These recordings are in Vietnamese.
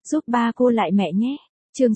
giúp ba cô lại mẹ nhé. Chương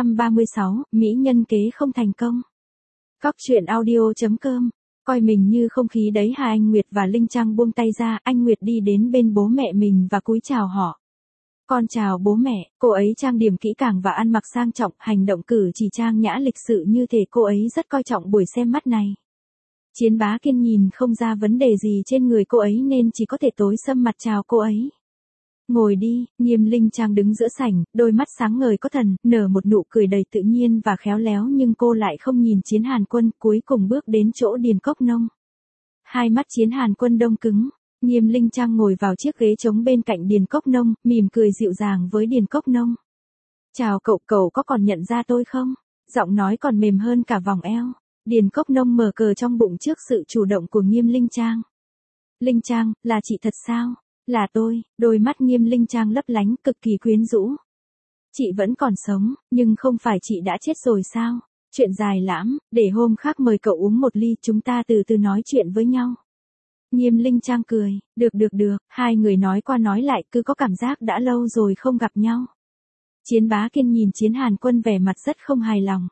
636, Mỹ nhân kế không thành công. Cóc truyện audio.com. Coi mình như không khí đấy hả? Anh Nguyệt và Linh Trang buông tay ra, anh Nguyệt đi đến bên bố mẹ mình và cúi chào họ. Con chào bố mẹ. Cô ấy trang điểm kỹ càng và ăn mặc sang trọng, hành động cử chỉ trang nhã lịch sự như thể cô ấy rất coi trọng buổi xem mắt này. Chiến Bá Kiên nhìn không ra vấn đề gì trên người cô ấy nên chỉ có thể tối sầm mặt chào cô ấy. Ngồi đi. Nghiêm Linh Trang đứng giữa sảnh, đôi mắt sáng ngời có thần, nở một nụ cười đầy tự nhiên và khéo léo, nhưng cô lại không nhìn Chiến Hàn Quân, cuối cùng bước đến chỗ Điền Cốc Nông. Hai mắt Chiến Hàn Quân đông cứng. Nghiêm Linh Trang ngồi vào chiếc ghế trống bên cạnh Điền Cốc Nông, mỉm cười dịu dàng với Điền Cốc Nông. Chào cậu, cậu có còn nhận ra tôi không? Giọng nói còn mềm hơn cả vòng eo. Điền Cốc Nông mở cờ trong bụng trước sự chủ động của Nghiêm Linh Trang. Linh Trang, là chị thật sao? Là tôi. Đôi mắt Nghiêm Linh Trang lấp lánh, cực kỳ quyến rũ. Chị vẫn còn sống, nhưng không phải chị đã chết rồi sao? Chuyện dài lắm, để hôm khác mời cậu uống một ly, chúng ta từ từ nói chuyện với nhau. Nghiêm Linh Trang cười, được, hai người nói qua nói lại cứ có cảm giác đã lâu rồi không gặp nhau. Chiến Bá Kiên nhìn Chiến Hàn Quân vẻ mặt rất không hài lòng.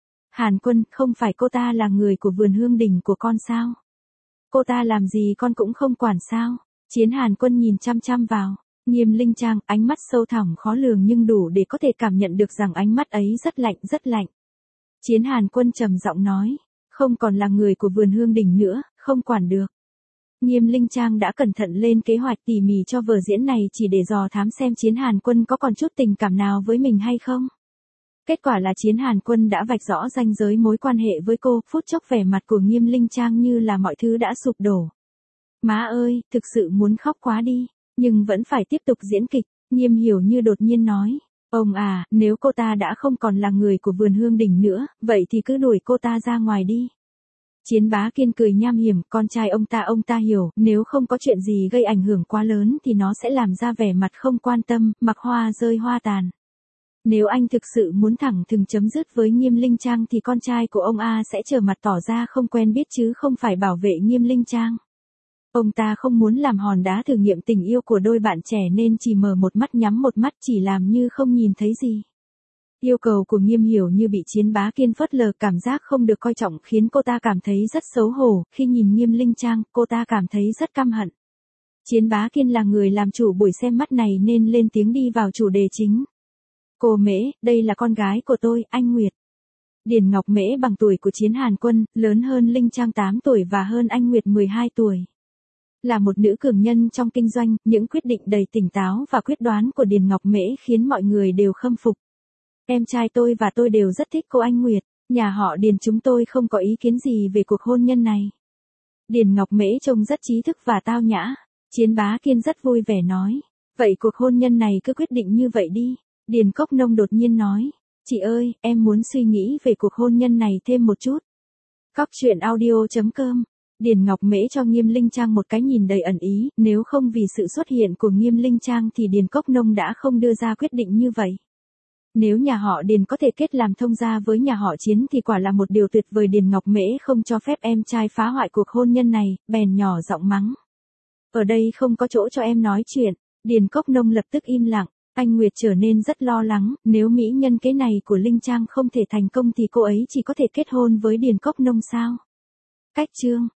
Hàn Quân, không phải cô ta là người của vườn hương đình của con sao? Cô ta làm gì con cũng không quản sao? Chiến Hàn Quân nhìn chăm chăm vào. Nghiêm Linh Trang, ánh mắt sâu thẳm khó lường nhưng đủ để có thể cảm nhận được rằng ánh mắt ấy rất lạnh, rất lạnh. Chiến Hàn Quân trầm giọng nói, không còn là người của vườn hương đình nữa, không quản được. Nghiêm Linh Trang đã cẩn thận lên kế hoạch tỉ mỉ cho vở diễn này chỉ để dò thám xem Chiến Hàn Quân có còn chút tình cảm nào với mình hay không. Kết quả là Chiến Hàn Quân đã vạch rõ ranh giới mối quan hệ với cô, phút chốc vẻ mặt của Nghiêm Linh Trang như là mọi thứ đã sụp đổ. Má ơi, thực sự muốn khóc quá đi, nhưng vẫn phải tiếp tục diễn kịch. Nghiêm Hiểu Như đột nhiên nói, ông à, nếu cô ta đã không còn là người của vườn hương đình nữa, vậy thì cứ đuổi cô ta ra ngoài đi. Chiến Bá Kiên cười nham hiểm, con trai ông ta hiểu, nếu không có chuyện gì gây ảnh hưởng quá lớn thì nó sẽ làm ra vẻ mặt không quan tâm, mặc hoa rơi hoa tàn. Nếu anh thực sự muốn thẳng thừng chấm dứt với Nghiêm Linh Trang thì con trai của ông A sẽ trở mặt tỏ ra không quen biết chứ không phải bảo vệ Nghiêm Linh Trang. Ông ta không muốn làm hòn đá thử nghiệm tình yêu của đôi bạn trẻ nên chỉ mở một mắt nhắm một mắt, chỉ làm như không nhìn thấy gì. Yêu cầu của Nghiêm Hiểu Như bị Chiến Bá Kiên phớt lờ, cảm giác không được coi trọng khiến cô ta cảm thấy rất xấu hổ, khi nhìn Nghiêm Linh Trang, cô ta cảm thấy rất căm hận. Chiến Bá Kiên là người làm chủ buổi xem mắt này nên lên tiếng đi vào chủ đề chính. Cô Mễ, đây là con gái của tôi, anh Nguyệt. Điền Ngọc Mễ bằng tuổi của Chiến Hàn Quân, lớn hơn Linh Trang 8 tuổi và hơn anh Nguyệt 12 tuổi. Là một nữ cường nhân trong kinh doanh, những quyết định đầy tỉnh táo và quyết đoán của Điền Ngọc Mễ khiến mọi người đều khâm phục. Em trai tôi và tôi đều rất thích cô anh Nguyệt, nhà họ Điền chúng tôi không có ý kiến gì về cuộc hôn nhân này. Điền Ngọc Mễ trông rất trí thức và tao nhã. Chiến Bá Kiên rất vui vẻ nói, vậy cuộc hôn nhân này cứ quyết định như vậy đi. Điền Cốc Nông đột nhiên nói, chị ơi, em muốn suy nghĩ về cuộc hôn nhân này thêm một chút. Cóc truyện audio.com. Điền Ngọc Mễ cho Nghiêm Linh Trang một cái nhìn đầy ẩn ý, nếu không vì sự xuất hiện của Nghiêm Linh Trang thì Điền Cốc Nông đã không đưa ra quyết định như vậy. Nếu nhà họ Điền có thể kết làm thông gia với nhà họ Chiến thì quả là một điều tuyệt vời. Điền Ngọc Mễ không cho phép em trai phá hoại cuộc hôn nhân này, bèn nhỏ giọng mắng. Ở đây không có chỗ cho em nói chuyện. Điền Cốc Nông lập tức im lặng. Anh Nguyệt trở nên rất lo lắng, nếu mỹ nhân kế này của Linh Trang không thể thành công thì cô ấy chỉ có thể kết hôn với Điền Cốc Nông sao? Cách chương